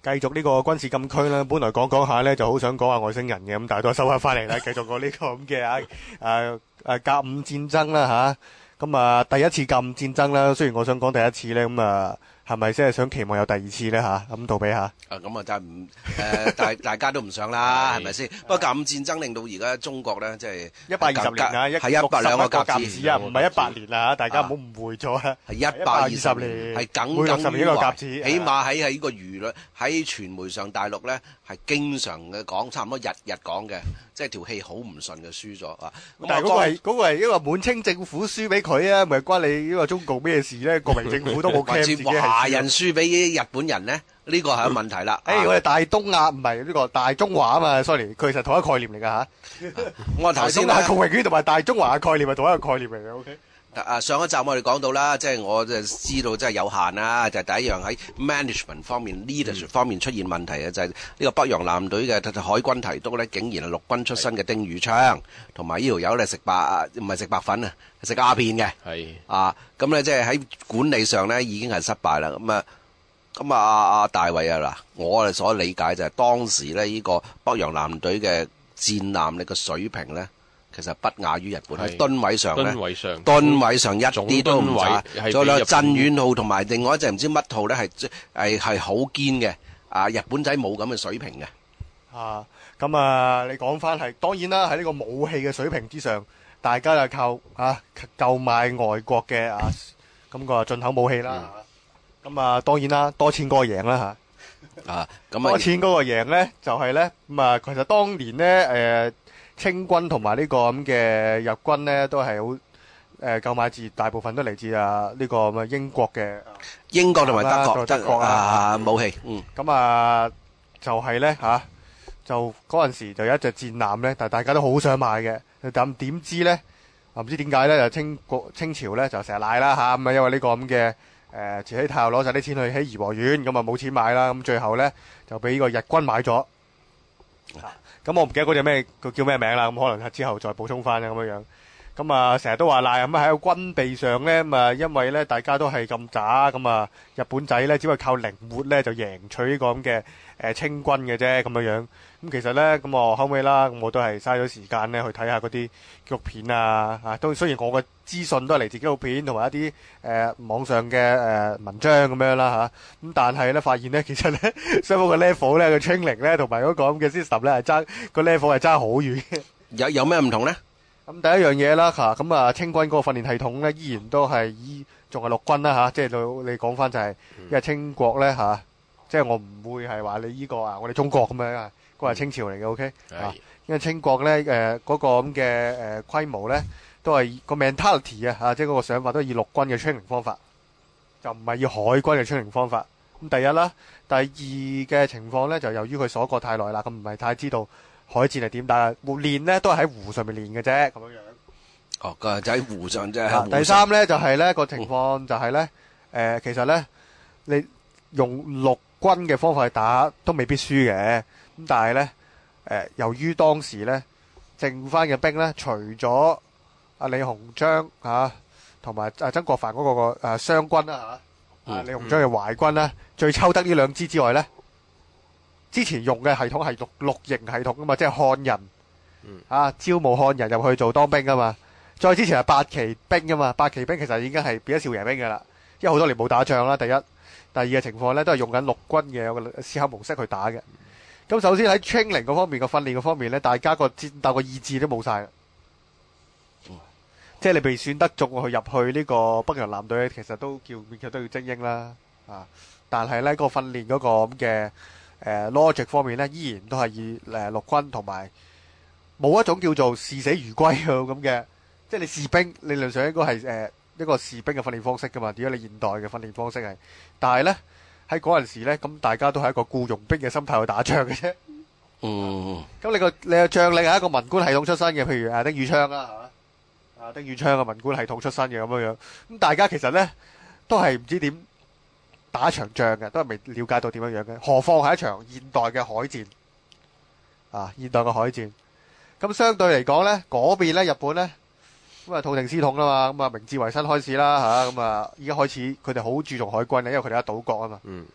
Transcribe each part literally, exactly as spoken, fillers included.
繼續呢個軍事禁區啦，本來講講下咧就好想講下外星人嘅，咁但係都係收翻翻嚟啦，繼續講呢個咁嘅啊誒誒甲午戰爭啦吓，咁啊第一次甲午戰爭啦，雖然我想講第一次咧，咁啊係咪真係想期望有第二次咧吓？咁杜比吓， 啊咁啊真係唔誒，大大家都唔想啦，係咪先？不過甲午戰爭令到而家中國咧，即係一百二十年啊，一係一百兩個甲甲子啊，唔係一百年啦吓，大家唔好誤會咗啊， 係一百二十年，係耿耿於懷。起碼喺喺呢個輿論喺傳媒上，大陸咧係經常嘅講，差唔多日日講嘅，即係條氣好唔順嘅輸咗啊！ 但係嗰個係嗰個係因為滿清政府輸俾佢啊，咪關你呢個中共咩事咧？國民政府都冇 claim 自己係華人輸俾日本人咧，呢個係個問題啦。 誒，我哋大東亞唔係呢個大中華啊嘛 ，sorry，佢其實同一概念嚟㗎嚇。 我頭先大中華同埋大中華嘅概念係同一個概念嚟嘅 ，OK。 啊，上一集我哋講到啦，即係我就知道即係有限啦，就係第一樣喺 management 方面、leadership 方面出現問題嘅，就係呢個北洋艦隊嘅海軍提督咧，竟然係陸軍出身嘅丁汝昌，同埋呢條友咧食白唔係食白粉啊，食鴉片嘅。係啊，咁咧即係喺管理上咧已經係失敗啦。咁啊，咁啊阿大衛啊嗱，我哋所理解就係當時咧呢個北洋艦隊嘅戰艦力嘅水平咧。其實不亞於日本喺噸位上咧，噸位上噸位上一啲都唔差。仲有鎮遠號同埋另外一隻唔知乜號咧，係係係好堅嘅。啊，日本仔冇咁嘅水平嘅。 啊，咁啊，你講翻係當然啦，喺呢個武器嘅水平之上，大家就靠啊購買外國嘅啊咁個進口武器啦。咁、嗯、啊，當然啦，多錢嗰個贏啦嚇。啊，咁多錢嗰個贏咧，就係咧咁啊。其實當年咧誒。呃清軍同埋呢個咁嘅日軍咧，都係好誒購買自大部分都嚟自啊呢個咁啊英國嘅英國同埋德國德國啊武器，嗯， 咁啊就係咧嚇，就嗰陣時就有一隻戰艦咧，但係大家都好想買嘅，咁點知咧啊唔知點解咧就清國清朝咧就成日賴啦嚇，咁啊因為呢個咁嘅誒慈禧太后攞曬啲錢去起頤和園，咁啊冇錢買啦，咁最後咧就俾呢個日軍買咗。咁我唔記得嗰隻咩，佢叫咩名啦。咁可能之後再補充翻啦，咁樣樣。咁啊，成日都話賴咁啊喺個軍備上咧，咁啊因為咧大家都係咁渣，咁啊日本仔咧只係靠靈活咧就贏取呢個咁嘅誒清軍嘅啫，咁樣樣。咁其實咧，咁我後尾啦，咁我都係嘥咗時間咧去睇下嗰啲紀錄片啊，啊都雖然我嘅資訊都係嚟自紀錄片同埋一啲誒、呃、網上嘅誒、呃、文章咁樣啦嚇，咁、啊、但係咧發現咧，其實咧雙方嘅 level 咧個 training 咧同埋嗰個咁嘅 system 咧係爭個 level 係爭好遠嘅。 有有咩唔同咧？ 咁第一樣嘢啦嚇，咁啊清軍嗰個訓練系統咧依然都係依仲係陸軍啦嚇，即係你你講翻就係、是，因為清國咧嚇，即係我唔會係話你依個啊，我哋中國咁樣啊。嗰個係清朝嚟嘅 ，OK，啊，因為清國咧，誒嗰個咁嘅誒規模咧，都係個 mentality 啊，嚇，即係嗰個想法都係以陸軍嘅 training 方法，就唔係以海軍嘅 training 方法。咁第一啦，第二嘅情況咧，就由於佢鎖國太耐啦，咁唔係太知道海戰係點，但係練咧都係喺湖上面練嘅啫，咁樣樣。 哦，個就喺湖上啫。 第三咧就係咧個情況就係咧，誒其實咧你用陸軍嘅方法去打都未必輸嘅。咁但係咧，誒由於當時咧剩翻嘅兵咧，除咗阿李鴻章嚇同埋阿曾國藩嗰個個誒湘軍啦嚇，啊李鴻章嘅淮軍啦，最抽得呢兩支之外咧，之前用嘅系統係綠綠營系統啊嘛，即係漢人，啊招募漢人入去做當兵啊嘛，再之前係八旗兵啊嘛，八旗兵其實已經係變咗少爺兵㗎啦，因為好多年冇打仗啦，第一，第二嘅情況咧都係用緊陸軍嘅個思考模式去打嘅。咁首先喺 training 嗰方面個訓練嗰方面咧，大家個戰鬥個意志都冇晒啦。嗯、即係你被選得中去入去呢個北洋艦隊，其實都叫勉強都要精英啦。啊，但係咧個訓練嗰個咁嘅誒 logic 方面咧，依然都係以誒陸軍同埋冇一種叫做視死如歸咁嘅，即係你士兵理論上應該係誒一個士兵嘅訓練方式噶嘛。點解你現代嘅訓練方式係？但係咧。喺嗰陣時咧，咁大家都係一個僱傭兵嘅心態去打仗嘅啫。嗯。咁你個你個將領係一個文官系統出身嘅，譬如阿丁汝昌啦，係嘛？啊丁汝昌嘅文官系統出身嘅咁樣樣。咁大家其實咧都係唔知點打一場仗嘅，都係未了解到點樣樣嘅。何況係一場現代嘅海戰。啊，現代嘅海戰。咁相對嚟講咧，嗰邊咧日本咧。咁啊，痛定思痛啦嘛，咁啊，明治維新開始啦嚇，咁啊，已經開始佢哋好注重海軍咧，因為佢哋係島國啊嘛。嗯。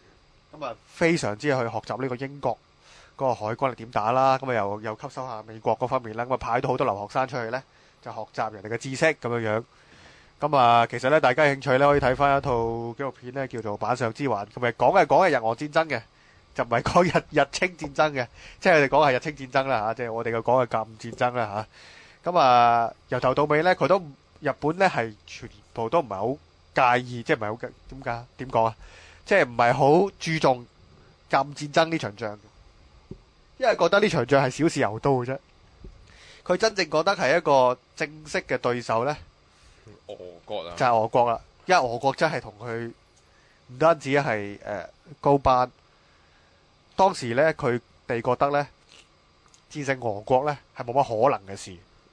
咁啊非常之去學習呢個英國嗰個海軍係點打啦，咁啊又又吸收下美國嗰方面啦，咁啊派到好多留學生出去呢，就學習人哋嘅知識咁樣樣。咁啊，其實呢，大家有興趣呢，可以睇翻一套紀錄片呢，叫做《板上之環》，咁咪講係講係日俄戰爭嘅，就唔係講日日清戰爭嘅，即係佢哋講係日清戰爭啦嚇，即係我哋嘅講係甲午戰爭啦嚇。咁啊，由頭到尾呢，佢都日本呢係全部都唔係好介意，即係唔係好點解點講啊？即係唔係好注重甲午戰爭呢場仗，因為覺得呢場仗係小試牛刀嘅啫。佢真正覺得係一個正式嘅對手呢， 俄國啊， 就係俄國啦。因為俄國真係同佢唔單止係誒、呃、高班，當時呢，佢哋覺得呢，戰勝俄國呢係冇乜可能嘅事。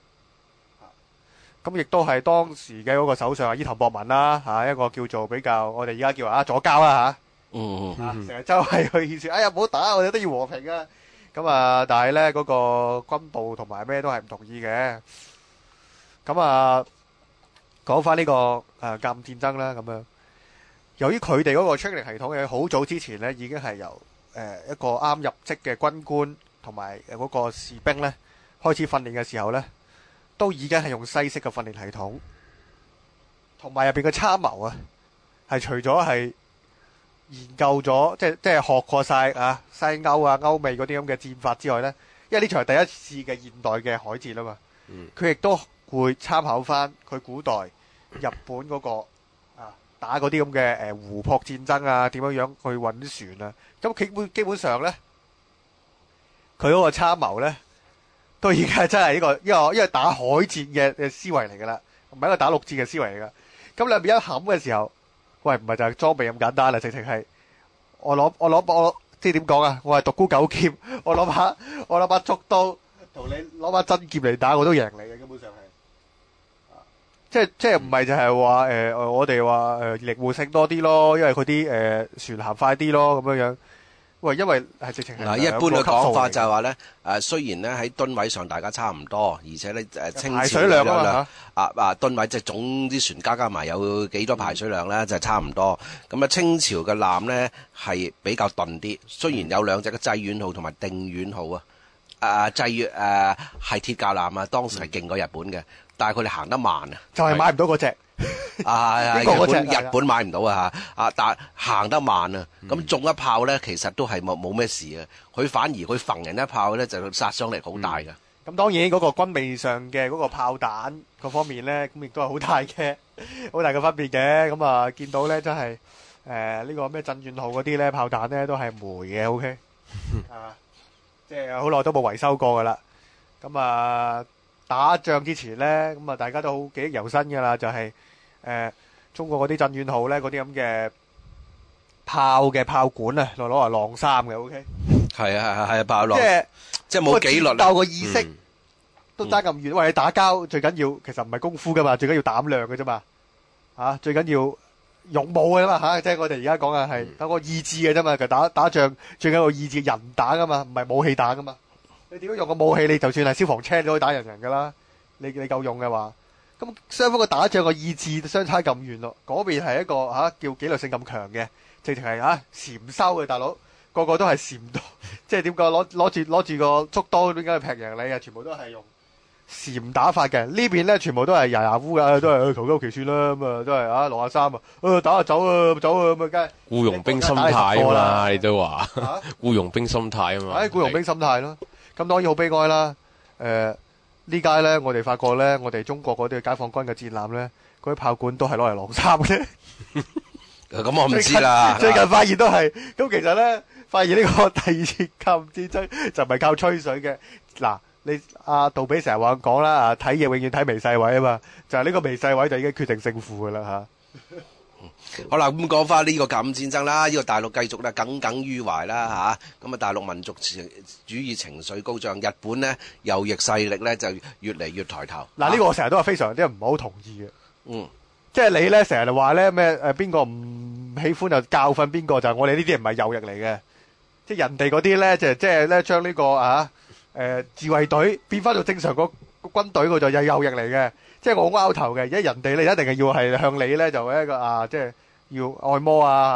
咁亦都係當時嘅嗰個首相伊藤博文啦嚇，一個叫做比較我哋而家叫啊左膠啦嚇。 嗯成日周圍去勸説，哎呀唔好打，我哋都要和平啊！咁啊，但係呢嗰個軍部同埋咩都係唔同意嘅。咁啊，講翻呢個誒甲午戰爭啦，咁樣由於佢哋嗰個 training 系統嘅好早之前呢，已經係由誒一個啱入職嘅軍官同埋嗰個士兵呢開始訓練嘅時候呢，都已經係用西式嘅訓練系統，同埋入邊嘅參謀啊，係除咗係研究咗，即係即係學過晒啊西歐啊歐美嗰啲咁嘅戰法之外呢，因為呢場係第一次嘅現代嘅海戰啊嘛，佢亦都會參考翻佢古代日本嗰個啊打嗰啲咁嘅誒湖泊戰爭啊，點樣樣去揾啲船啊，咁基本基本上呢，佢嗰個參謀呢，都已經係真係呢個一個因為打海戰嘅嘅思維嚟噶啦，唔係一個打陸戰嘅思維嚟噶。咁兩邊一冚嘅時候，喂，唔係就係裝備咁簡單啦，直情係我攞我攞我即係點講啊？我係獨孤九劍，我攞把我攞把竹刀同你攞把真劍嚟打，我都贏你嘅，基本上係。即係即係唔係就係話誒我哋話誒靈活性多啲咯，因為佢啲誒船行快啲咯咁樣樣。喂，因為係直情係嗱，一般嘅講法就係話咧，誒雖然咧喺噸位上大家差唔多，而且咧誒清朝排水量啊嘛啊啊噸位即係總啲船加加埋有幾多排水量咧，就係差唔多。咁啊，清朝嘅艦咧係比較鈍啲，雖然有兩隻嘅濟遠號同埋定遠號啊，誒濟遠誒係鐵架艦啊，當時係勁過日本嘅，但係佢哋行得慢啊， 就係買唔到嗰隻。 啊係邊個嗰隻日本日本買唔到啊嚇啊，但係行得慢啊，咁中一炮咧其實都係冇冇咩事啊，佢反而佢揈人一炮咧就殺傷力好大㗎。 咁當然嗰個軍備上嘅嗰個炮彈嗰方面咧，咁亦都係好大嘅好大嘅分別嘅。咁啊，見到咧真係誒呢個咩鎮遠號嗰啲咧炮彈咧都係煤嘅，OK 啊，即係好耐都冇維修過噶啦。咁啊打仗之前咧，咁啊大家都好記憶猶新噶啦，就係。誒、呃，中國嗰啲鎮遠號咧，嗰啲咁嘅炮嘅炮管啊，攞攞嚟晾衫嘅，O K。 係啊係係啊，炮晾。 即係即係冇紀律。 鬥個意識、嗯、都爭咁遠。喂，你打交最緊要其實唔係功夫噶嘛，最緊要膽量嘅啫嘛。嚇、啊，最緊要勇武嘅嘛嚇，即係我哋而家講嘅係有個意志嘅啫嘛。其實打打仗最緊要意志，人打噶嘛，唔係武器打噶嘛。你點樣用個武器？你就算係消防車都可以打人人噶啦。你你夠用嘅話。咁雙方嘅打仗嘅意志相差咁遠咯，嗰邊係一個嚇、啊、叫紀律性咁強嘅，直情係嚇禪修嘅大佬，個個都係禪刀，即係點講攞攞住攞住個竹刀點解去劈贏你啊？全部都係用禪打法嘅。呢邊咧全部都係牙牙烏嘅，都係求求其算啦，咁啊都係啊落下衫啊，啊打下走啊走啊咁啊，梗係僱傭兵心態啊嘛，你都話僱傭兵心態啊嘛， 唉僱傭兵心態咯，咁當然好悲哀啦，誒。呢家咧，我哋發覺咧，我哋中國嗰啲解放軍嘅戰艦咧，嗰啲炮管都係攞嚟晾衫嘅。 咁我唔知啦。 最近發現都係，咁其實咧，發現呢個第二次甲午戰爭就唔係靠吹水嘅。嗱，你阿杜比成日話講啦，啊睇嘢永遠睇微細位啊嘛，就係呢個微細位就已經決定勝負噶啦嚇。 好啦，咁講翻呢個甲午戰爭啦，呢、這個大陸繼續咧耿耿於懷啦嚇，咁啊大陸民族主義情緒高漲，日本呢右翼勢力咧就越嚟越抬頭。 嗱、啊，呢、這個我成日都係非常之唔好同意嘅。 嗯， 即係你咧成日話咧咩誒邊個唔喜歡就教訓邊個，就係、是、我哋呢啲唔係右翼嚟嘅，即係人哋嗰啲咧就即係咧將呢個啊誒、呃、自衛隊變翻做正常個軍隊嗰度就係右翼嚟嘅，即係我拗頭嘅。而家人哋你一定係要係向你咧就一個啊即係。要按摩啊嚇，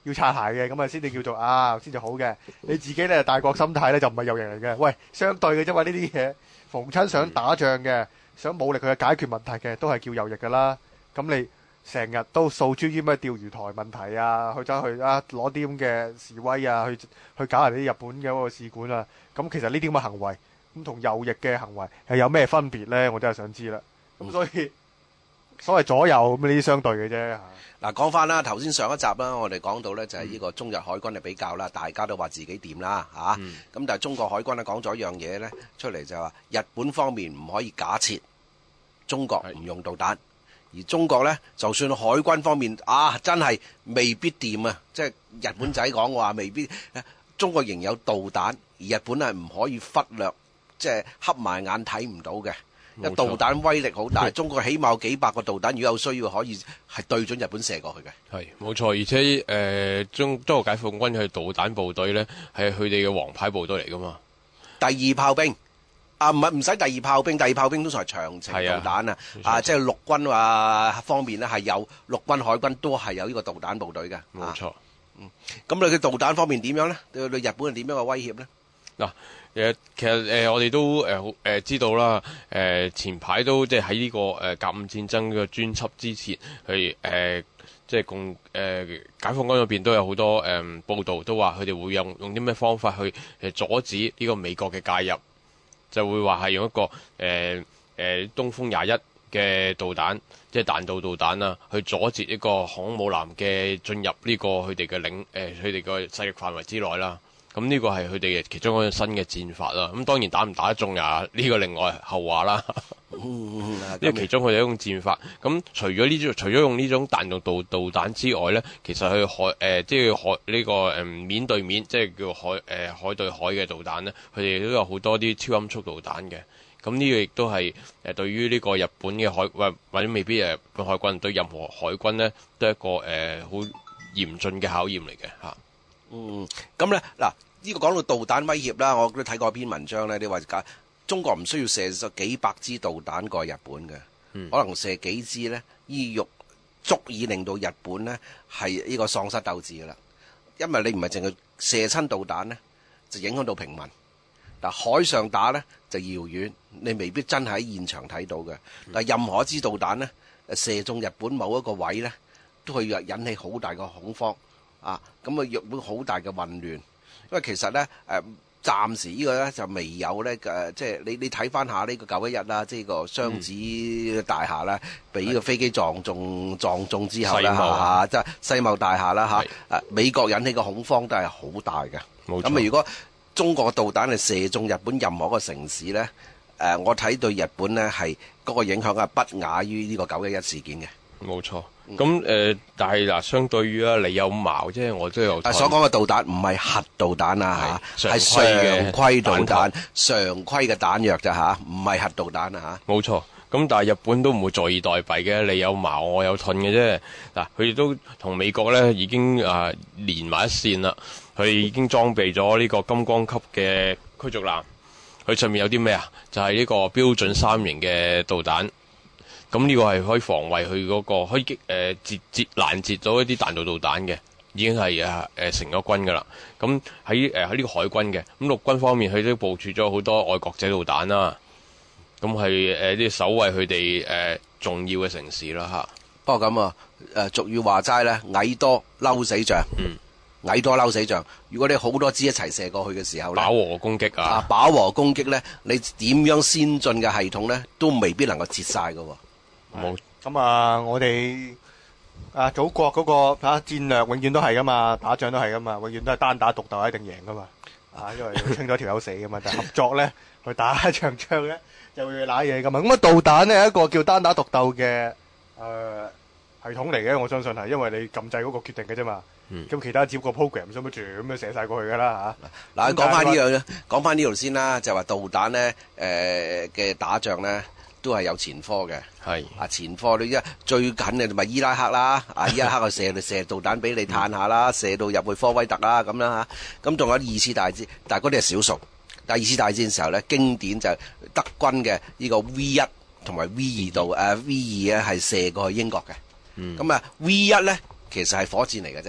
要擦鞋嘅，咁啊先至叫做啊，先至好嘅。你自己咧大國心態咧就唔係右翼嚟嘅，喂，相對嘅啫嘛，呢啲嘢逢親想打仗嘅，想武力去解決問題嘅，都係叫右翼噶啦。咁你成日都訴諸於咩釣魚台問題啊，去走去啊攞啲咁嘅示威啊，去去搞人哋啲日本嘅嗰個使館啊，咁其實呢啲咁嘅行為，咁同右翼嘅行為係有咩分別咧？我真係想知啦。咁所以所謂左右咁呢啲相對嘅啫。 嗱，講翻啦，頭先上一集啦，我哋講到咧就係呢個中日海軍嘅比較啦，大家都話自己掂啦嚇，咁、嗯、但係中國海軍咧講咗一樣嘢咧出嚟，就話日本方面唔可以假設中國唔用導彈，而中國咧就算海軍方面啊真係未必掂啊，即係日本仔講話未必，中國仍有導彈，而日本係唔可以忽略，即係瞌埋眼睇唔到嘅。導彈威力好大，中國起碼有幾百個導彈，如果有需要可以係對準日本射過去嘅。 係冇錯，而且誒、呃、中中國解放軍嘅導彈部隊咧係佢哋嘅王牌部隊嚟噶嘛。 第二炮兵啊，唔係唔使第二炮兵，第二炮兵通常係長程導彈啊，啊即係陸軍啊方面咧係有陸軍海軍都係有呢個導彈部隊嘅。 冇錯， 嗯，咁你嘅導彈方面點樣咧？對對日本係點樣嘅威脅咧？嗱。 誒，其實誒、呃，我哋都誒誒、呃、知道啦。誒、呃，前排都即係喺呢個誒、呃、甲午戰爭嘅專輯之前，去誒、呃、即係共誒、呃、解放軍嗰邊都有好多誒、呃、報道，都話佢哋會用用啲咩方法去誒阻止呢個美國嘅介入，就會話係用一個誒誒、呃呃、東風廿一嘅導彈，即係彈道導彈啦，去阻截一個航空母艦嘅進入呢個佢哋嘅領誒佢哋嘅勢力範圍之內啦。咁呢個係佢哋嘅其中一個新嘅戰法啦。咁當然打唔打得中呀？呢、這個另外後話啦。呢個其中佢哋一種戰法。咁除咗呢種，除咗用呢種彈道導導彈之外咧，其實佢海誒、呃、即係海呢、這個誒、呃、面對面，即係叫海誒、呃、海對海嘅導彈咧，佢哋都有好多啲超音速導彈嘅。咁呢個亦都係誒對於呢個日本嘅海或或者未必誒日本海軍對任何海軍咧，都係一個誒好、呃、嚴峻嘅考驗嚟嘅嚇。 嗯，咁咧嗱。呢個講到導彈威脅啦，我都睇過一篇文章咧，你話中國唔需要射幾百支導彈過日本嘅、嗯，可能射幾支咧，依欲足以令到日本咧係呢個喪失鬥志噶啦。因為你唔係淨係射親導彈咧，就影響到平民。嗱，海上打咧就遙遠，你未必真係喺現場睇到嘅。但係任何一支導彈咧，射中日本某一個位咧，都可以引起好大嘅恐慌啊！咁啊，日本好大嘅混亂。因為其實咧，誒、呃、暫時呢個咧就未有咧，誒、呃、即係你你睇翻下呢個九一一啦，即係個雙子大廈啦，俾、嗯、呢個飛機撞中撞中之後啦嚇，即係世貿大廈啦嚇，誒美國引起嘅恐慌都係好大嘅。冇錯。咁啊，如果中國嘅導彈係射中日本任何一個城市咧，誒、呃、我睇對日本咧係嗰個影響係不亞於呢個九一一事件嘅。冇錯。 咁誒、呃，但係嗱，相對於啊，你有矛，即係我都有。 所講嘅導彈唔係核導彈啊嚇，係常規導彈，常規嘅彈藥咋嚇，唔係核導彈啊嚇。 冇錯，咁但係日本都唔會坐以待斃嘅，你有矛我有盾嘅啫。嗱，佢哋都同美國咧已經啊、呃、連埋一線啦，佢已經裝備咗呢個金剛級嘅驅逐艦，佢上面有啲咩啊？就係、是、呢個標準三型嘅導彈。咁呢個係可以防衛佢嗰、那個，可以擊誒截截攔截咗一啲彈道導彈嘅，已經係誒誒成咗軍噶啦。咁喺誒喺呢個海軍嘅，咁陸軍方面佢都部署咗好多愛國者導彈啦。咁係誒啲守衛佢哋誒重要嘅城市啦嚇。 不過咁啊，誒俗語話齋咧，蟻多嬲死象。嗯。蟻多嬲死象。如果你好多支一齊射過去嘅時候咧， 飽和攻擊啊！ 啊，飽和攻擊咧，你點樣先進嘅系統咧，都未必能夠截晒噶喎。 冇咁啊！我哋啊祖國嗰個啊戰略永遠都係噶嘛，打仗都係噶嘛，永遠都係單打獨鬥一定贏噶嘛。啊，因為清咗條友死噶嘛，但係合作咧去打一場仗咧就會揦嘢噶嘛。咁啊導彈咧係一個叫單打獨鬥嘅誒系統嚟嘅，我相信係，因為你撳掣嗰個決定嘅啫嘛。咁、嗯、其他只不過 program 想乜住咁樣射晒過去噶啦嚇。嗱， 講翻呢樣講翻呢度先啦，就話導彈咧誒嘅打仗咧。都係有前科嘅，係啊前科你一最近嘅咪伊拉克啦，啊伊拉克就射射導彈俾你嘆下啦，射到入去科威特啦咁啦嚇，咁仲有二次大戰，但係嗰啲係少數。第二次大戰嘅時候咧，經典就係德軍嘅呢個 V 一同埋 V 二導誒 V 二咧係射過去英國嘅，咁、嗯、啊 V 一咧其實係火箭嚟嘅啫，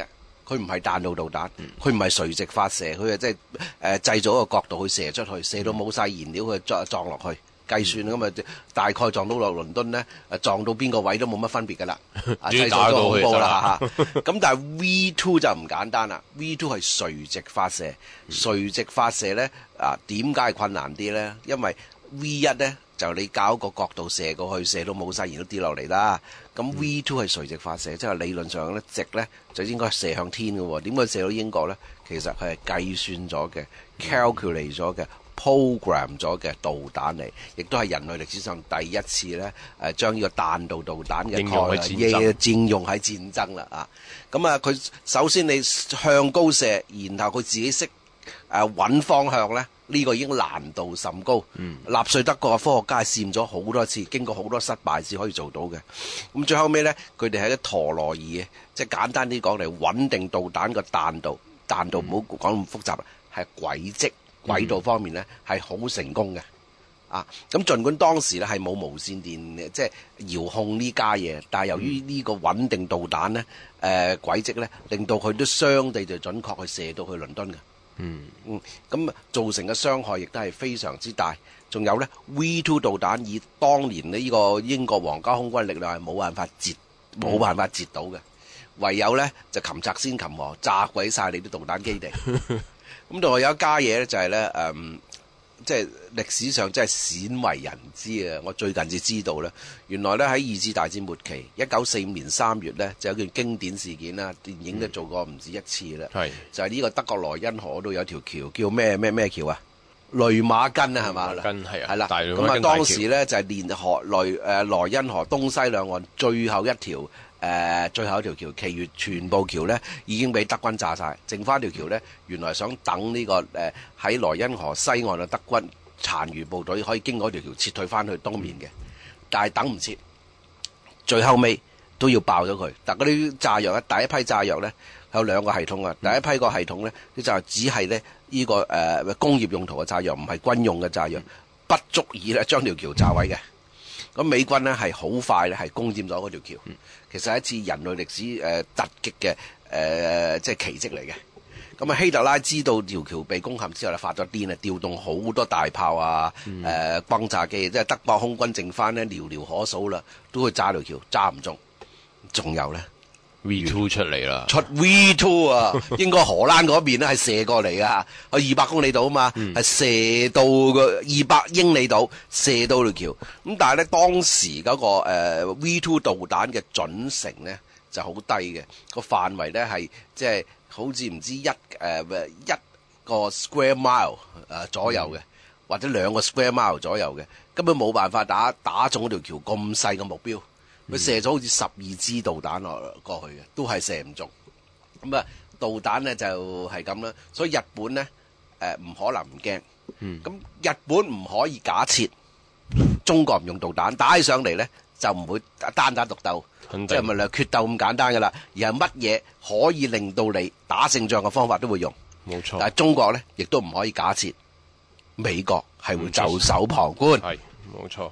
佢唔係彈道導彈，佢唔係垂直發射，佢係即係誒製造一個角度去射出去，射到冇晒燃料佢撞撞落去。計算咁啊，大概撞到落倫敦咧，撞到邊個位都冇乜分別噶啦，製造咗恐怖啦嚇。咁但係 V 二 就唔簡單啦 ，V 二 係垂直發射，垂直發射咧啊點解係困難啲咧？因為 V 一 咧就你搞個角度射過去，射到冇晒燃料跌落嚟啦。咁 V 二 係垂直發射，即係理論上咧直咧就應該射向天嘅喎。點解射到英國咧？其實佢係計算咗嘅 ，calculate 咗嘅。program 咗嘅導彈嚟，亦都係人類歷史上第一次咧，誒將呢個彈道導彈嘅概念應用喺戰爭啦啊！咁啊，佢首先你向高射，然後佢自己識誒揾方向咧，呢、這個已經難度甚高。嗯，納粹德國嘅科學家試咗好多次，經過好多失敗先可以做到嘅。咁最後尾咧，佢哋係一陀螺儀嘅，即係簡單啲講嚟穩定導彈嘅彈道，彈道唔好講咁複雜啦，係軌跡。軌道方面咧係好成功嘅，啊咁儘管當時咧係冇無線電即係遙控呢家嘢，但係由於呢個穩定導彈咧，誒、呃、軌跡咧令到佢都相對就準確去射到去倫敦嘅，嗯嗯，咁造成嘅傷害亦都係非常之大。仲有咧 V 二 導彈以當年呢個英國皇家空軍力量係冇辦法截冇辦法截到嘅，唯有咧就擒賊先擒王，炸鬼晒你啲導彈基地。咁另外有一家嘢咧，就係咧誒，即係歷史上真係鮮為人知啊！我最近至知道咧，原來咧喺二次大戰末期，一九四五年三月咧，就有件經典事件啦，電影都做過唔止一次啦。係、嗯、就係呢個德國萊茵河度有條橋叫咩咩咩橋啊？雷馬根啊，係嘛？雷馬根係啊，係啦。咁啊，當時咧就係連河雷誒萊茵河東西兩岸最後一條。誒、呃、最後一條橋，其餘全部橋咧已經俾德軍炸晒，剩翻條橋咧，原來想等呢、這個誒喺萊茵河西岸嘅德軍殘餘部隊可以經過條橋撤退翻去東面嘅，但係等唔切，最後尾都要爆咗佢。但嗰啲炸藥咧，第一批炸藥咧有兩個系統啊，第一批個系統咧，啲炸藥只係咧呢、這個誒、呃、工業用途嘅炸藥，唔係軍用嘅炸藥，不足以咧將條橋炸毀嘅。咁美軍咧係好快咧係攻佔咗嗰條橋，其實係一次人類歷史誒突擊嘅誒即係奇蹟嚟嘅。咁啊希特拉知道條橋被攻陷之後咧發咗癲啊，調動好多大炮啊、誒、呃、轟炸機，即係德國空軍剩翻咧寥寥可數啦，都去炸條橋，炸唔中。仲有咧 V 二 出嚟啦， 出 V 二 啊，應該荷蘭嗰邊咧係射過嚟噶，去二百公里度啊嘛，係、嗯、射到個二百英里度射到條橋。咁但係咧當時嗰、那個誒、呃、V 二 導彈嘅準繩咧就好低嘅，個範圍咧係即係好似唔知一誒、呃、一個 square mile 誒、呃、左右嘅、嗯，或者兩個 square mile 左右嘅，根本冇辦法打打中嗰條橋咁細嘅目標。佢射咗好似十二支導彈落過去嘅，都係射唔中。咁啊，導彈咧就係咁啦。所以日本咧誒唔可能唔驚。咁、嗯、日本唔可以假設中國唔用導彈打起上嚟咧，就唔會單打獨鬥，即係咪嚟決鬥咁簡單噶啦？而係乜嘢可以令到你打勝仗嘅方法都會用。冇錯。但係中國咧，亦都唔可以假設美國係會袖手旁觀。 係冇錯。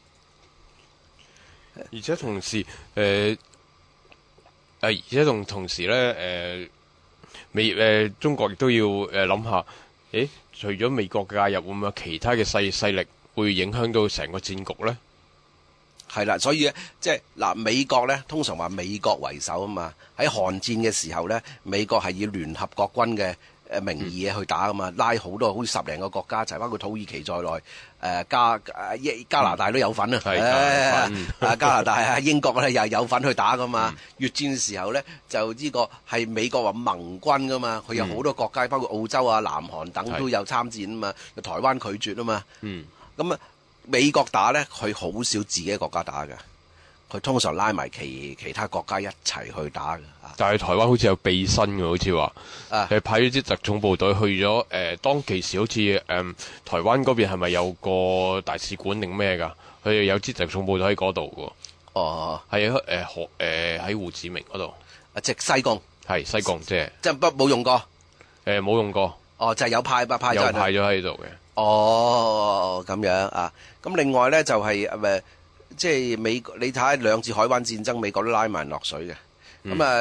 而且同時，誒、呃，誒，而且同同時咧，誒、呃，美誒、呃、中國亦都要誒諗下，誒，除咗美國嘅介入，會唔會有其他嘅勢勢力會影響到成個戰局咧？ 係啦，所以咧，即係嗱，美國咧通常話美國為首啊嘛。喺韓戰嘅時候咧，美國係以聯合國軍嘅誒名義去打噶嘛，拉好多好似十零個國家一齊，包括土耳其在內，誒、呃、加誒加拿大都有份啊，係、嗯哎、加拿大啊英國咧又有份去打噶嘛、嗯。越戰嘅時候咧，就呢個係美國話盟軍噶嘛，佢有好多國家，包括澳洲啊、南韓等都有參戰啊嘛，台灣拒絕啊嘛。嗯，咁啊美國打咧，佢好少自己嘅國家打嘅。佢通常拉埋其其他國家一齊去打嘅， 但係台灣好似有備身嘅，好似話，誒、啊、派咗支特種部隊去咗，誒、呃、當其時好似誒、呃、台灣嗰邊係咪有個大使館定咩㗎？佢哋有支特種部隊喺嗰度嘅。哦，係誒河誒喺胡志明嗰度。 啊，即西貢。係西貢，即係。 即不冇用過。誒、 呃、冇用過。 哦，就係、是、有派，派派咗。有派咗喺度嘅。哦，咁樣啊。咁另外咧就係、是、誒。呃即係美國，你睇下兩次海灣戰爭，美國都拉埋落水嘅。咁、嗯、啊，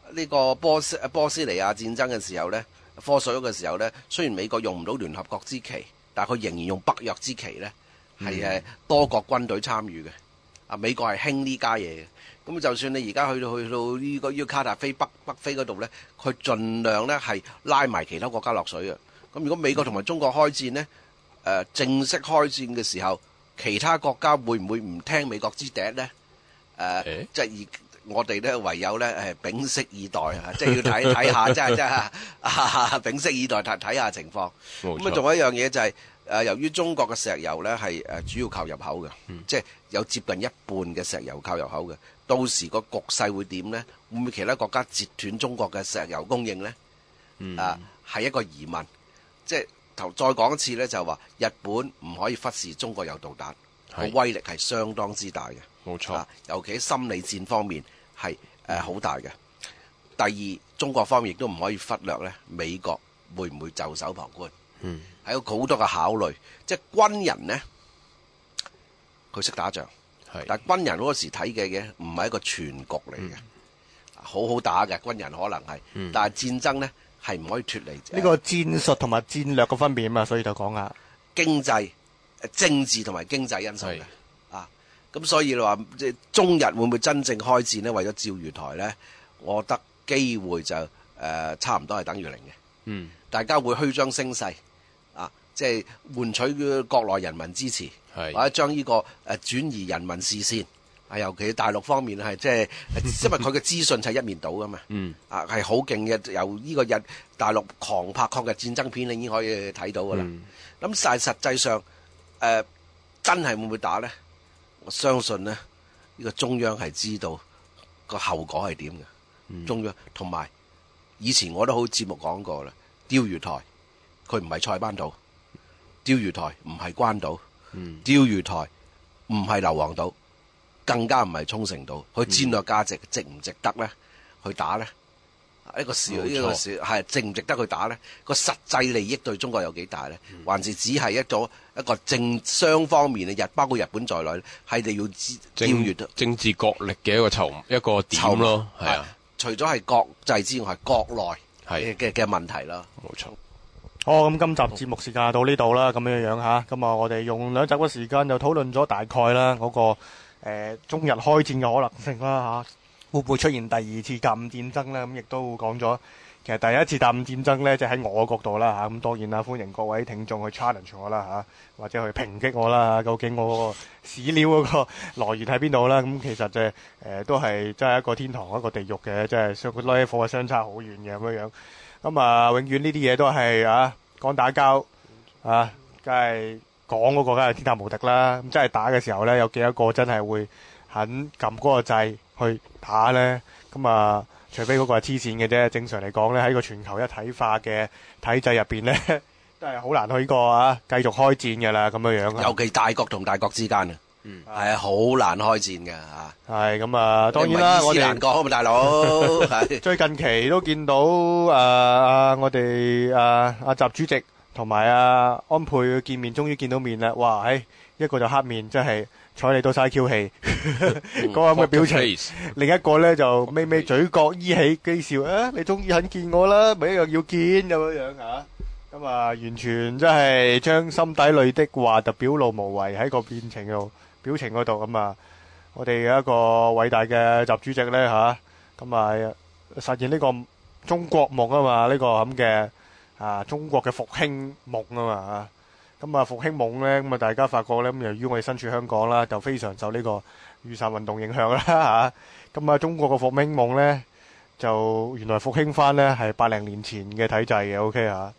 呢個波斯波斯尼亞戰爭嘅時候呢，科索沃嘅時候呢，雖然美國用唔到聯合國之旗，但係佢仍然用北約之旗呢，係誒多國軍隊參與嘅。啊，美國係興呢家嘢嘅。咁就算你而家去到去到呢個呢個卡達菲北北非嗰度呢，佢盡量呢係拉埋其他國家落水嘅。咁如果美國同埋中國開戰呢，誒、呃、正式開戰嘅時候，其他國家會唔會唔聽美國之笛呢？誒、呃，欸、即係我哋咧唯有咧誒屏息以待啊！即係要睇睇下，真係真係啊！屏息以待睇睇下情況。咁啊，仲有一樣嘢就係、是、誒，由於中國嘅石油咧係誒主要靠入口嘅，嗯、即係有接近一半嘅石油靠入口嘅。到時個局勢會點咧？會唔會其他國家截斷中國嘅石油供應咧？嗯、啊，係一個疑問。即係頭再講一次咧，就係話日本唔可以忽視中國有導彈，個是威力係相當之大嘅。冇錯、啊，尤其喺心理戰方面係誒好大嘅。第二，中國方面亦都唔可以忽略咧，美國會唔會袖手旁觀？嗯，係有好多嘅考慮。即係軍人呢，佢識打仗，是但係軍人嗰時睇嘅嘢唔係一個全局嚟嘅，嗯、好好打嘅軍人可能係，嗯、但係戰爭呢係唔可以脫離呢個戰術同埋戰略嘅分別啊嘛，所以就講下經濟、政治同埋經濟因素嘅。咁所以你話即係中日會唔會真正開戰呢？為咗釣魚台呢，我覺得機會就誒、呃、差唔多係等於零嘅。嗯，大家會虛張聲勢啊，即係換取國內人民支持，是或者將呢、這個誒、呃、轉移人民視線。啊，尤其大陸方面係即係，因為佢嘅資訊係一面倒噶嘛。嗯，啊係好勁嘅，由呢個日大陸狂拍抗日戰爭片，你已經可以睇到噶啦。咁、嗯、但係實際上誒、呃、真係會唔會打呢？我相信呢，呢、呢個中央係知道個後果係點嘅。嗯、中央同埋以前我都好節目講過啦，釣魚台佢唔係塞班島，釣魚台唔係關島，嗯、釣魚台唔係硫磺島，更加唔係沖繩島。佢戰略價值值唔值得呢？去打呢？一個事，呢個事係值唔值得去打呢？個實際利益對中國有幾大呢？嗯、還是只係一種一個政雙方面嘅日，包括日本在內，係你要釣魚政，政治角力嘅一個籌一個點咯，係啊。 除咗係國際之外，係國內嘅嘅嘅問題啦。 冇錯。 好，咁今集節目時間到呢度啦，咁樣樣吓。咁啊，我哋用兩集嘅時間就討論咗大概啦嗰、那個誒、呃、中日開戰嘅可能性啦吓。啊會唔會出現第二次甲午戰爭呢？咁亦都講咗，其實第一次甲午戰爭呢，即係喺我嘅角度啦嚇。咁當然啦，歡迎各位聽眾去 challenge 我啦嚇，或者去抨擊我啦。究竟我個史料嗰個來源喺邊度啦？咁其實就誒、呃、都係真係一個天堂一個地獄嘅，即係相 level 嘅相差好遠嘅咁樣樣。咁啊，永遠呢啲嘢都係啊講打交啊，梗係講嗰個梗係天下無敵啦。咁真係打嘅時候呢，有幾多個真係會肯撳嗰個掣去打呢？咁啊，除非嗰個係黐線嘅啫。正常嚟講呢，喺個全球一體化嘅體制入邊呢，都係好難去呢個啊繼續開戰㗎啦。咁樣樣， 尤其大國同大國之間啊，嗯，係啊，好難開戰㗎嚇。 係咁啊，當然啦，我哋難講啊，大佬。 最近期都見到啊啊，我哋啊阿習主席同埋啊安倍見面，終於見到面啦！哇，唉，一個就黑面，真係〜睬你都嘥 Q 氣，嗰個咁嘅表情。另一個咧就眯眯嘴角依起譏笑啊！你終於肯見我啦，咪一樣要見咁樣樣嚇。咁啊，完全真係將心底裏的話就表露無遺喺個表情度，表情嗰度咁啊！我哋有一個偉大嘅習主席咧嚇，咁啊實現呢個中國夢啊嘛，呢個咁嘅啊中國嘅復興夢啊嘛嚇。咁啊，復興夢呢，咁啊，大家發覺呢，咁由於我哋身處香港啦，就非常受呢個雨傘運動影響啦嚇。咁啊，中國嘅復興夢呢，就原來復興翻呢係百零年前嘅體制嘅 ，OK 嚇。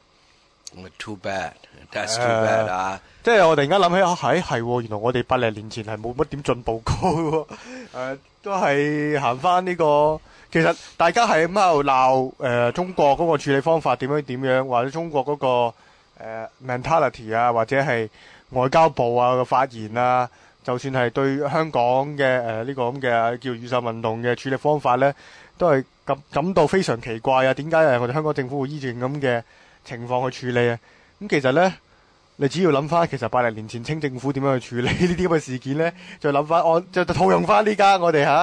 Too bad, that's too bad 啊！ 即係我突然間諗起啊，係係喎，原來我哋百零年前係冇乜點進步過喎。誒，都係行翻呢個。其實大家係咁喺度鬧誒中國嗰個處理方法點樣點樣，或者中國嗰個。誒、uh, mentality 啊，或者係外交部啊嘅發言啊，就算係對香港嘅誒呢個咁嘅叫雨傘運動嘅處理方法呢，都係感感到非常奇怪啊！點解誒我哋香港政府會依住咁嘅情況去處理啊？咁其實呢，你只要諗翻，其實八零年前清政府點樣去處理呢啲咁嘅事件呢？就諗翻按就套用翻呢家我哋嚇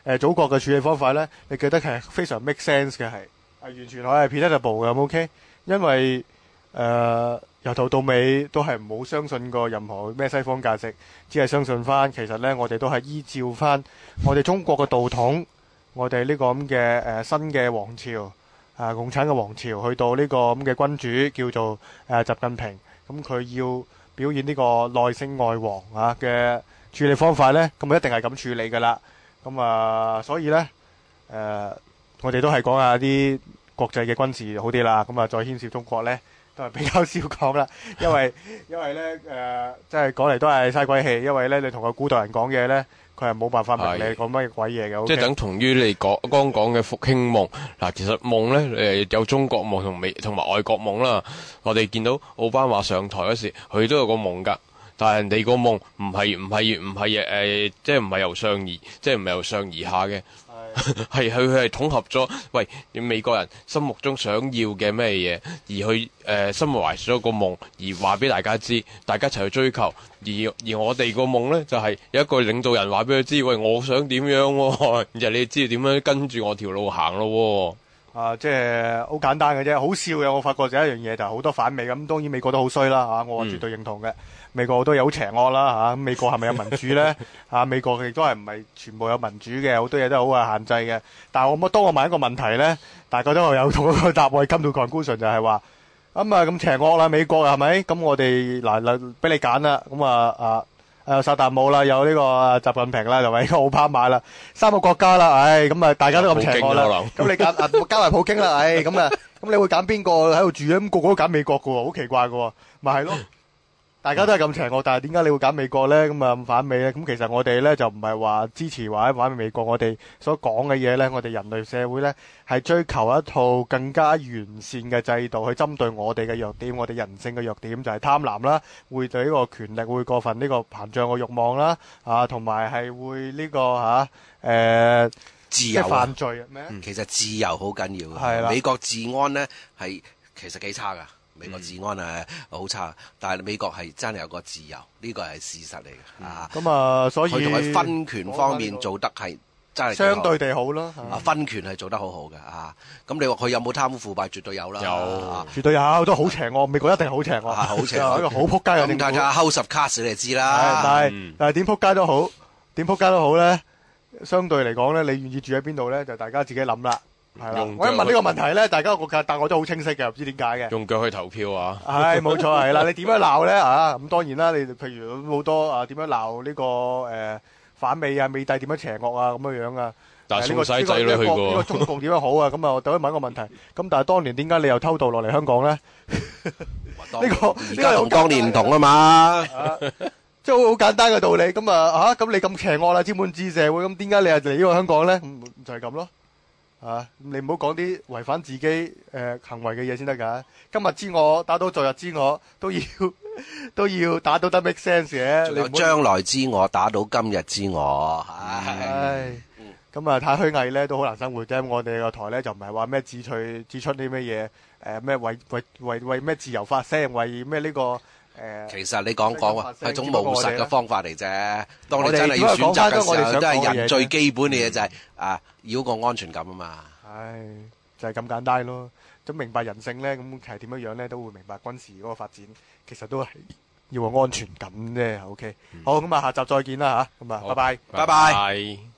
誒祖國嘅處理方法咧，你記得係非常 make sense 嘅，係係完全可以 predictable 嘅，OK？因為誒、呃、由頭到尾都係唔好相信過任何咩西方價值，只係相信翻其實咧，我哋都係依照翻我哋中國嘅道統，我哋呢個咁嘅誒新嘅王朝啊，共產嘅王朝，去到呢個咁嘅君主叫做誒、呃、習近平，咁佢要表現呢個內聖外王啊嘅處理方法咧，咁一定係咁處理噶啦。咁啊，所以咧誒、呃，我哋都係講下啲國際嘅軍事好啲啦，咁啊再牽涉中國咧，都係比較少講啦，因為因為咧誒，即係講嚟都係嘥鬼氣，因為咧你同個古代人講嘢咧，佢係冇辦法明你講乜鬼嘢嘅。 即係等同於你講剛講嘅復興夢嗱，其實夢咧誒有中國夢同美同埋外國夢啦。我哋見到奧巴馬上台嗰時，佢都有個夢㗎。但係人哋個夢唔係唔係唔係誒，即係唔係由上而即係唔係由上而下嘅，係佢佢係統合咗，喂，美國人心目中想要嘅咩嘢，而去誒心懷咗個夢，而話俾大家知，大家一齊去追求。而而我哋個夢咧就係、是、有一個領導人話俾佢知，喂，我想點樣喎，然後你知點樣跟住我條路行咯。 啊，即係好簡單嘅啫，好笑嘅。我發覺就一樣嘢就係好多反美咁，當然美國都好衰啦嚇，我絕對認同嘅。嗯、美國好多嘢好邪惡啦嚇、啊，美國係咪有民主咧？嚇、啊，美國亦都係唔係全部有民主嘅，好多嘢都係好有限制嘅。但係我當我問一個問題咧，大家都有同一個答案，come to conclusion就係話咁啊咁邪惡啦，美國係咪？咁我哋嗱嗱俾你揀啦，咁啊啊。誒薩達姆啦，有呢個習近平啦，同埋呢個奧巴馬啦，三個國家啦，唉，咁啊，大家都咁邪惡啦，咁你揀啊加埋普京啦，唉，咁啊，咁你會揀邊個喺度住咧？咁個個都揀美國㗎喎，好奇怪㗎喎，咪係咯。大家都係咁邪惡，但係點解你會揀美國咧？咁啊咁反美咧？咁其實我哋咧就唔係話支持或者反美美國，我哋所講嘅嘢咧，我哋人類社會咧係追求一套更加完善嘅制度，去針對我哋嘅弱點，我哋人性嘅弱點就係貪婪啦，會對呢個權力會過分呢個膨脹嘅慾望啦，啊，同埋係會呢個嚇誒自由啊， 即係犯罪咩？ 嗯，其實自由好緊要係啦嘅。美國治安咧係其實幾差㗎。美國治安係好差，但係美國係真係有個自由，呢個係事實嚟嘅啊。 咁啊，所以佢同佢分權方面做得係真係相對地好啦。 啊，分權係做得好好嘅啊。咁你話佢有冇貪污腐敗？絕對有啦， 有， 啊、 絕對有，都好邪惡。美國一定好邪惡， 好邪惡， 一個好撲街嘅政府。 咁睇下 House of Cards 你就知啦。 但係、 嗯、 但係點撲街都好，點撲街都好咧。相對嚟講咧，你願意住喺邊度咧，就大家自己諗啦。係啦，我一問呢個問題咧，大家個答案都好清晰嘅，唔知點解嘅。 用腳去投票啊！ 係冇錯係啦，你點樣鬧咧啊？咁當然啦，你譬如好多啊，點樣鬧呢個誒反美啊、美帝點樣邪惡啊咁樣樣啊？ 但係呢個送晒仔女去過。 呢個中共點樣好啊？咁啊，我等一問一個問題。咁但係當年點解你又偷渡落嚟香港咧？呢個而家同當年唔同啊嘛。 即係好好簡單嘅道理。咁啊嚇，咁你咁邪惡啦，資本主義社會，咁點解你又嚟呢個香港咧？就係咁咯。啊！你唔好講啲違反自己誒、呃、行為嘅嘢先得㗎。今日之我打到昨日之我，都要都要打到得 make sense 嘅。 仲有將來之我打到今日之我， 唉，咁啊太虛偽咧，都好難生活啫。我哋個台咧就唔係話咩自取自出啲咩嘢誒咩為為為為咩自由發聲，為咩呢、呢個誒？呃、 其實你講講啊，係一種務實嘅方法嚟啫。當你真係要選擇嘅時候，都係人最基本嘅嘢就係、是、啊，要個安全感啊嘛。 唉，就係、是、咁簡單咯。咁明白人性咧，咁係點樣樣咧，都會明白軍事嗰個發展，其實都係要個安全感啫。OK，、嗯、好，咁啊，下集再見啦吓，咁啊，拜拜， 拜拜。